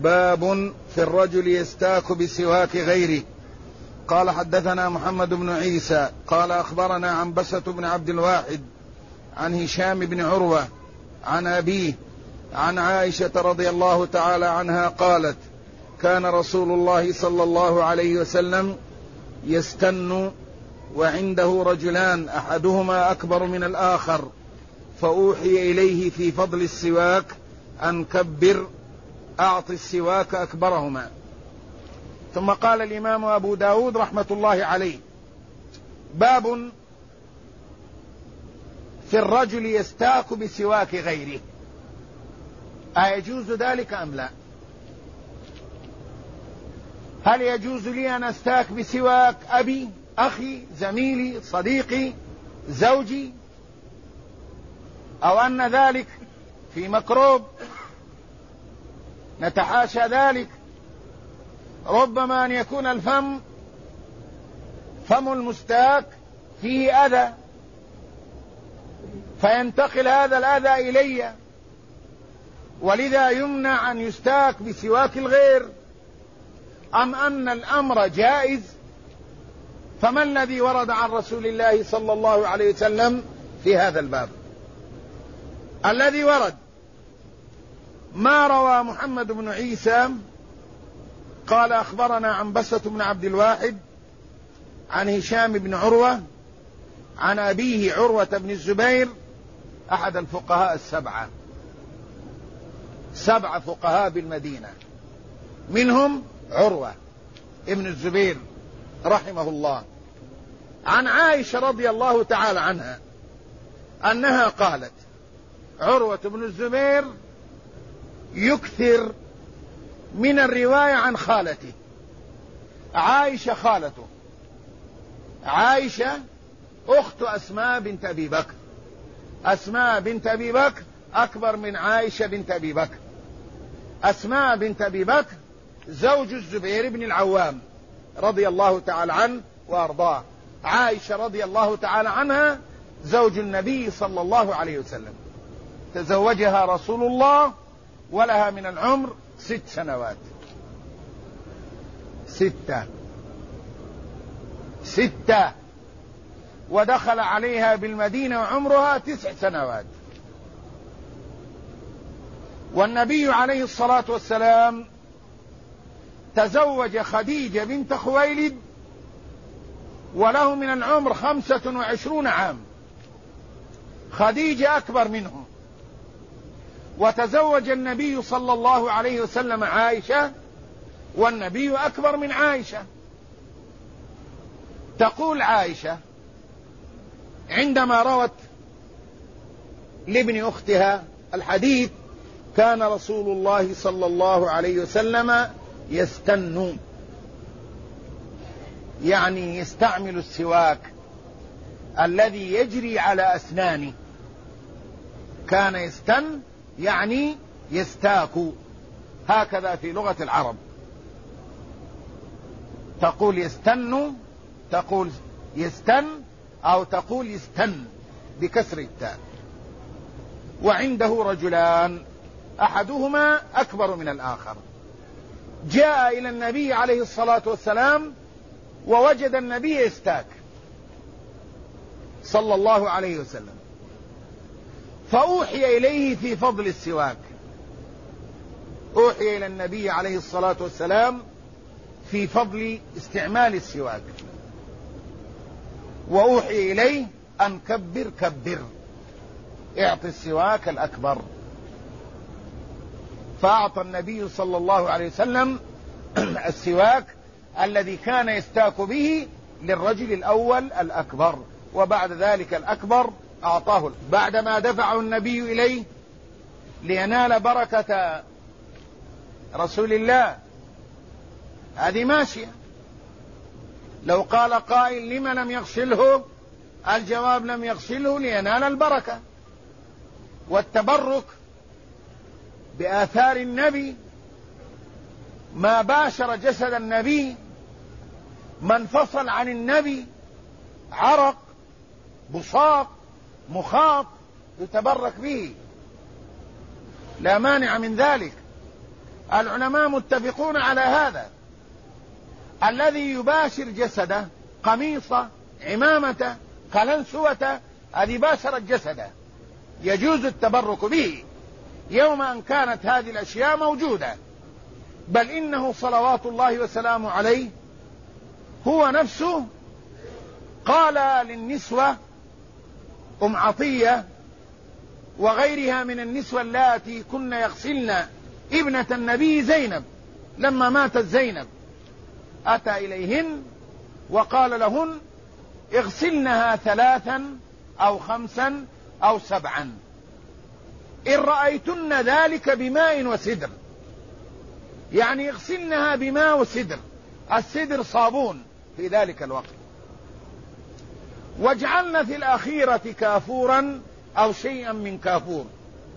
باب في الرجل يستاك بسواك غيره. قال حدثنا محمد بن عيسى قال أخبرنا عنبسة بن عبد الواحد عن هشام بن عروة عن أبيه عن عائشة رضي الله تعالى عنها قالت: كان رسول الله صلى الله عليه وسلم يستن وعنده رجلان أحدهما أكبر من الآخر، فأوحي إليه في فضل السواك أن كبر أعط السواك أكبرهما. ثم قال الإمام أبو داود رحمة الله عليه: باب في الرجل يستاك بسواك غيره، أيجوز ذلك أم لا؟ هل يجوز لي أن أستاك بسواك أبي، أخي، زميلي، صديقي، زوجي، أو أن ذلك في مكروب؟ نتحاشى ذلك. ربما أن يكون الفم فم المستاك فيه أذى فينتقل هذا الأذى إلي، ولذا يمنع أن يستاك بسواك الغير، أم أن الأمر جائز؟ فما الذي ورد عن رسول الله صلى الله عليه وسلم في هذا الباب؟ الذي ورد ما روى محمد بن عيسى قال أخبرنا عنبسة بن عبد الواحد عن هشام بن عروة عن أبيه عروة بن الزبير أحد الفقهاء السبعة، 7 فقهاء بالمدينة، منهم عروة ابن الزبير رحمه الله، عن عائشة رضي الله تعالى عنها أنها قالت: عروة بن الزبير يكثر من الرواية عن خالته عائشة، خالته عائشة أخت أسماء بنت أبي بكر، أسماء بنت أبي بكر أكبر من عائشة بنت أبي بكر، أسماء بنت أبي بكر زوج الزبير بن العوام رضي الله تعالى عنه وأرضاه، عائشة رضي الله تعالى عنها زوج النبي صلى الله عليه وسلم، تزوجها رسول الله ولها من العمر 6 سنوات، 6 ودخل عليها بالمدينة وعمرها 9 سنوات. والنبي عليه الصلاة والسلام تزوج خديجة بنت خويلد وله من العمر 25 عام، خديجة أكبر منهم، وتزوج النبي صلى الله عليه وسلم عائشة والنبي أكبر من عائشة. تقول عائشة عندما روت لابن أختها الحديث: كان رسول الله صلى الله عليه وسلم يستن، يعني يستعمل السواك الذي يجري على أسنانه، كان يستن يعني يستاك، هكذا في لغة العرب، تقول يستن، تقول يستن، أو تقول يستن بكسر التاء. وعنده رجلان أحدهما أكبر من الآخر، جاء إلى النبي عليه الصلاة والسلام ووجد النبي يستاك صلى الله عليه وسلم، فأوحي إليه في فضل السواك، أوحي إلى النبي عليه الصلاة والسلام في فضل استعمال السواك، وأوحي إليه أن كبر اعط السواك الأكبر، فأعطى النبي صلى الله عليه وسلم السواك الذي كان يستاك به للرجل الأول الأكبر، وبعد ذلك الأكبر أعطاه بعدما دفعه النبي إليه لينال بركة رسول الله. هذه ماشية. لو قال قائل: لم لم يغسله؟ الجواب: لم يغسله لينال البركة والتبرك بآثار النبي، ما باشر جسد النبي، ما انفصل عن النبي عرق، بصاق، مخاط، يتبرك به، لا مانع من ذلك. العلماء متفقون على هذا. الذي يباشر جسده قميصه عمامته قلنسوته هذه باشرت جسده يجوز التبرك به يوم أن كانت هذه الأشياء موجودة. بل إنه صلوات الله وسلامه عليه هو نفسه قال للنسوة أم عطية وغيرها من النسوة اللاتي كن يغسلن ابنة النبي زينب لما ماتت زينب، أتى إليهن وقال لهن اغسلنها 3 أو 5 أو 7 إن رأيتن ذلك بماء وسدر، يعني اغسلنها بماء وسدر، السدر صابون في ذلك الوقت، واجعلن في الأخيرة كافورا أو شيئا من كافور،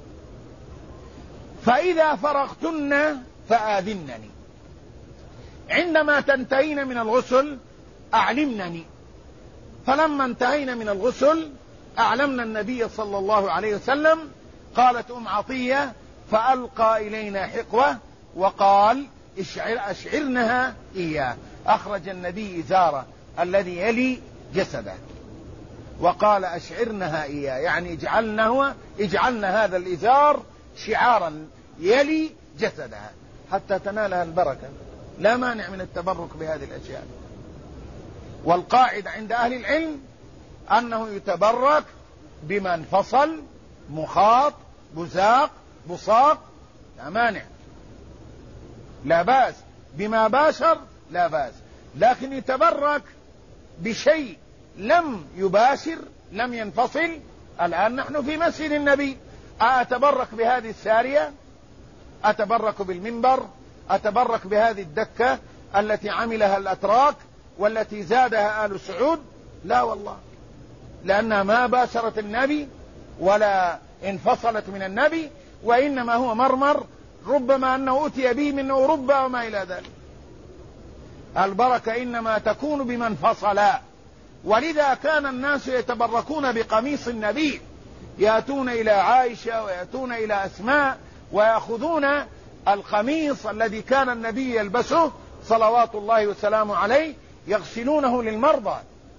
فإذا فرغتن فآذنني، عندما تنتهين من الغسل أعلمنني. فلما انتهينا من الغسل أعلمنا النبي صلى الله عليه وسلم. قالت أم عطية فألقى إلينا حقوة وقال أشعرنها إياه. أخرج النبي إزاره الذي يلي جسده وقال أشعرنها إياه، يعني اجعلنا هذا الإزار شعارا يلي جسدها حتى تنالها البركة. لا مانع من التبرك بهذه الأشياء. والقاعدة عند أهل العلم أنه يتبرك بما انفصل، مخاط، بزاق، بصاق، لا مانع، لا بأس. بما باشر لا بأس، لكن يتبرك بشيء لم يباشر لم ينفصل. الآن نحن في مسجد النبي، أتبرك بهذه السارية، أتبرك بالمنبر، أتبرك بهذه الدكة التي عملها الأتراك والتي زادها آل سعود؟ لا والله، لأنها ما باشرت النبي ولا انفصلت من النبي، وإنما هو مرمر ربما أنه أتي به من أوروبا وما إلى ذلك. البركة إنما تكون بمن فصل. ولذا كان الناس يتبركون بقميص النبي، يأتون إلى عائشة ويأتون إلى أسماء ويأخذون القميص الذي كان النبي يلبسه صلوات الله وسلامه عليه، يغسلونه للمرضى،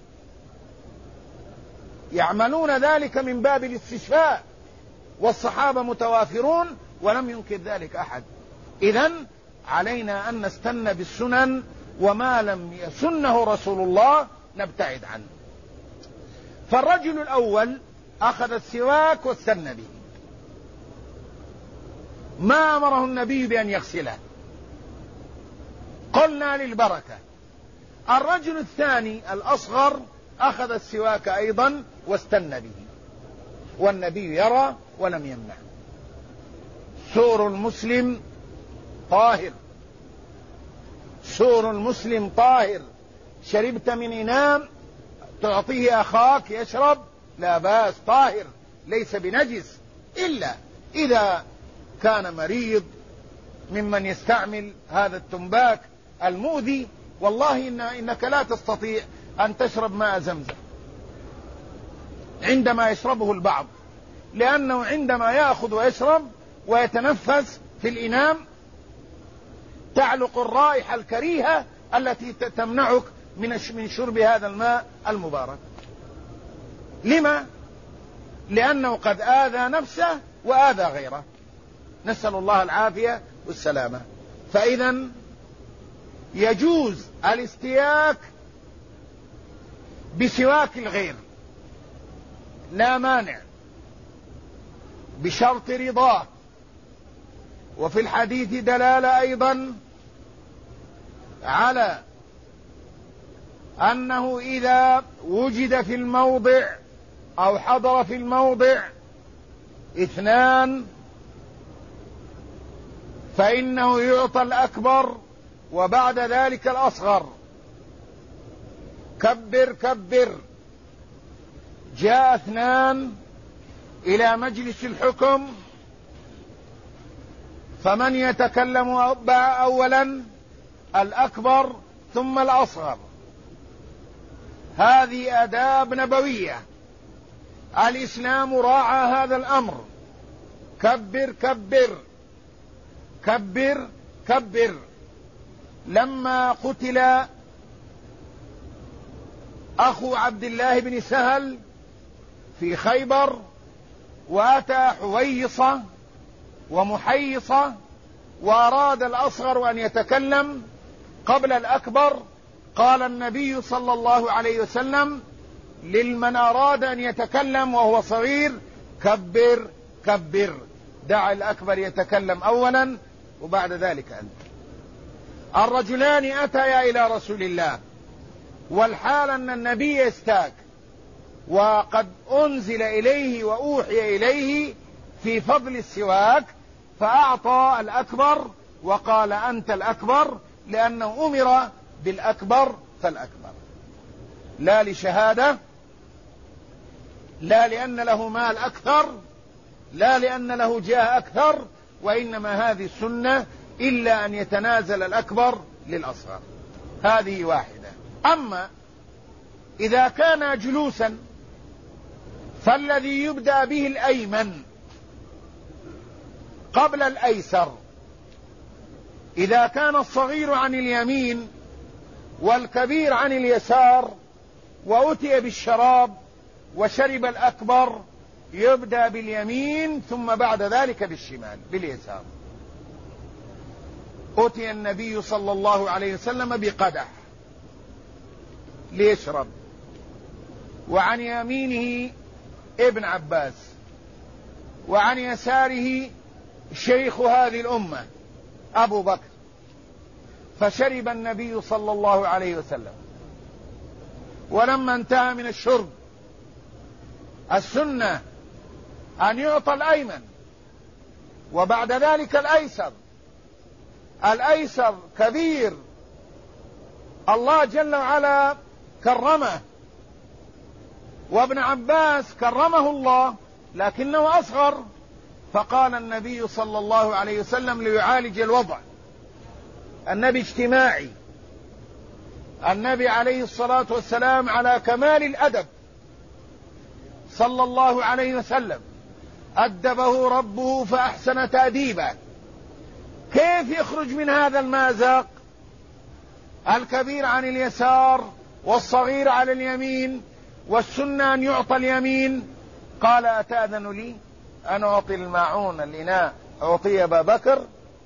يعملون ذلك من باب الاستشفاء، والصحابة متوافرون ولم ينكر ذلك أحد. إذن علينا أن نستنى بالسنن، وما لم يسنه رسول الله نبتعد عنه. فالرجل الأول أخذ السواك واستنى به، ما أمره النبي بأن يغسله، قلنا للبركة. الرجل الثاني الأصغر أخذ السواك أيضا واستنى به، والنبي يرى ولم يمنع. سور المسلم طاهر، سور المسلم طاهر. شربت من إناء تعطيه أخاك يشرب لا بأس، طاهر ليس بنجس، إلا إذا كان مريض ممن يستعمل هذا التنباك المؤذي. والله إنك لا تستطيع أن تشرب ماء زمزم عندما يشربه البعض، لأنه عندما يأخذ ويشرب ويتنفس في الإناء تعلق الرائحة الكريهة التي تمنعك من شرب هذا الماء المبارك. لما؟ لأنه قد آذى نفسه وآذى غيره، نسأل الله العافية والسلامة. فإذا يجوز الاستياك بسواك الغير، لا مانع، بشرط رضاه. وفي الحديث دلالة أيضا على أنه إذا وجد في الموضع أو حضر في الموضع 2 فإنه يعطى الأكبر وبعد ذلك الأصغر. كبر كبر. جاء 2 إلى مجلس الحكم، فمن يتكلم أولا؟ الأكبر ثم الأصغر. هذه آداب نبوية، الإسلام راعى هذا الأمر. كبر كبر كبر كبر. لما قتل أخو عبد الله بن سهل في خيبر وأتى حويصة ومحيصة وأراد الأصغر أن يتكلم قبل الأكبر، قال النبي صلى الله عليه وسلم لمن أراد أن يتكلم وهو صغير: كبر كبر، دع الأكبر يتكلم أولا وبعد ذلك أنت. الرجلان أتيا إلى رسول الله والحال أن النبي يستاك، وقد أنزل إليه وأوحي إليه في فضل السواك، فأعطى الأكبر وقال: أنت الأكبر، لأنه أمر بالأكبر فالأكبر، لا لشهادة، لا لأن له مال أكثر، لا لأن له جاه أكثر، وإنما هذه السنة إلا أن يتنازل الأكبر للأصغر. هذه واحدة. أما إذا كان جلوسا فالذي يبدأ به الأيمن قبل الأيسر. إذا كان الصغير عن اليمين والكبير عن اليسار وأتي بالشراب وشرب الأكبر، يبدأ باليمين ثم بعد ذلك بالشمال باليسار. أتي النبي صلى الله عليه وسلم بقدح ليشرب، وعن يمينه ابن عباس، وعن يساره شيخ هذه الأمة أبو بكر، فشرب النبي صلى الله عليه وسلم. ولما انتهى من الشرب، السنة أن يعطى الأيمن وبعد ذلك الأيسر. الأيسر كبير، الله جل وعلا كرمه، وابن عباس كرمه الله لكنه أصغر، فقال النبي صلى الله عليه وسلم ليعالج الوضع. النبي اجتماعي، النبي عليه الصلاة والسلام على كمال الأدب صلى الله عليه وسلم، أدبه ربه فأحسن تأديبه. كيف يخرج من هذا المأزق؟ الكبير عن اليسار والصغير على اليمين، والسنة أن يعطى اليمين. قال: أتأذن لي أن أعطي الماعون الإناء أعطي أبا بكر؟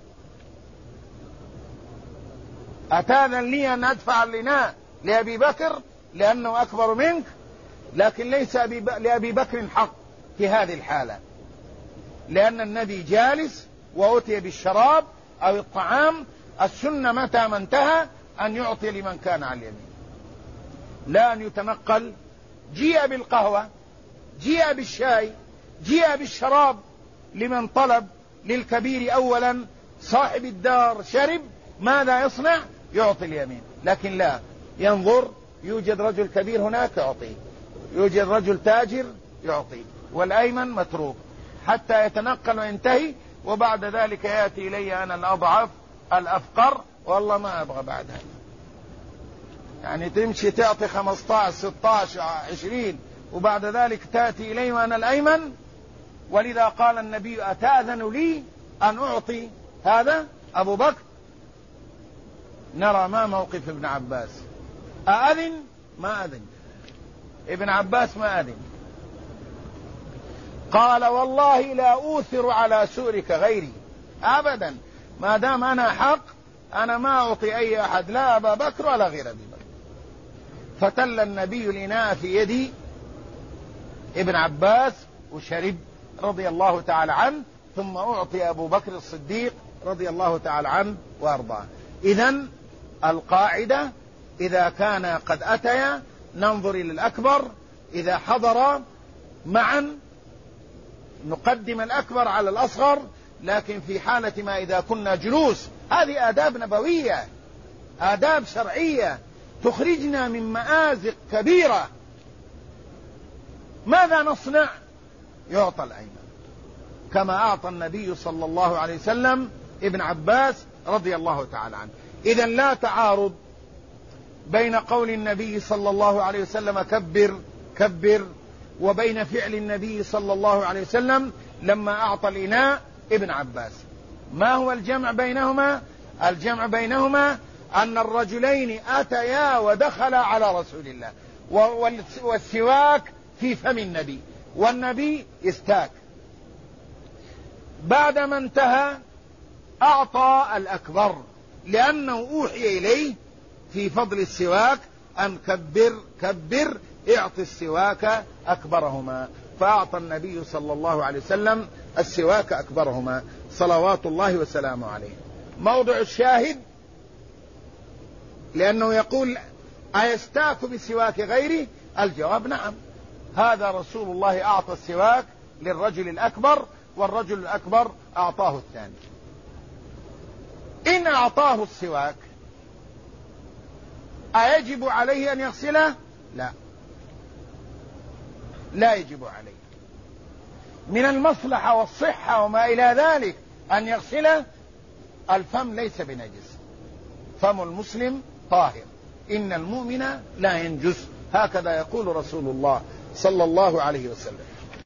أتأذن لي أن أدفع الإناء لأبي بكر لأنه أكبر منك؟ لكن ليس لأبي بكر حق في هذه الحالة، لأن النبي جالس وأتي بالشراب أو الطعام. السنة متى ما انتهى أن يعطي لمن كان على اليمين، لا أن يتنقل. جيء بالقهوة، جيء بالشاي، جيء بالشراب لمن طلب. للكبير أولا، صاحب الدار شرب، ماذا يصنع؟ يعطي اليمين. لكن لا، ينظر، يوجد رجل كبير هناك يعطيه، يوجد رجل تاجر يعطيه، والأيمن متروك حتى يتنقل وينتهي، وبعد ذلك يأتي إلي أنا الأضعف الأفقر، والله ما أبغى بعد هذا. يعني تمشي تعطي 15 16 20 وبعد ذلك تأتي إلي وأنا الأيمن. ولذا قال النبي: أتأذن لي أن أعطي هذا أبو بكر؟ نرى ما موقف ابن عباس. أأذن؟ ما أذن. ابن عباس ما أذن، قال: والله لا أوثر على سؤرك غيري أبدا، ما دام أنا حق أنا ما أعطي أي أحد، لا أبا بكر ولا غير أبي بكر. فتل النبي الإناء في يد ابن عباس وشرب رضي الله تعالى عنه، ثم أعطي أبو بكر الصديق رضي الله تعالى عنه وأرضاه. إذن القاعدة: إذا كان قد أتيا ننظر إلى الأكبر، إذا حضر معا نقدم الأكبر على الأصغر. لكن في حالة ما إذا كنا جلوس، هذه آداب نبوية، آداب شرعية تخرجنا من مآزق كبيرة. ماذا نصنع؟ يعطى الأيمن كما أعطى النبي صلى الله عليه وسلم ابن عباس رضي الله تعالى عنه. إذن لا تعارض بين قول النبي صلى الله عليه وسلم كبر كبر وبين فعل النبي صلى الله عليه وسلم لما أعطى الإناء ابن عباس. ما هو الجمع بينهما؟ الجمع بينهما أن الرجلين أتيا ودخلا على رسول الله، والسواك في فم النبي، والنبي استاك. بعدما انتهى أعطى الأكبر، لأنه أوحي إليه في فضل السواك أن كبر اعط السواك أكبرهما، فأعطى النبي صلى الله عليه وسلم السواك أكبرهما صلوات الله وسلامه عليه. موضع الشاهد لأنه يقول أيستاك بسواك غيره؟ الجواب نعم، هذا رسول الله أعطى السواك للرجل الأكبر، والرجل الأكبر أعطاه الثاني. إن أعطاه السواك أيجب عليه أن يغسله؟ لا يجب عليه. من المصلحة والصحة وما إلى ذلك أن يغسله. الفم ليس بنجس، فم المسلم طاهر، إن المؤمن لا ينجس، هكذا يقول رسول الله صلى الله عليه وسلم.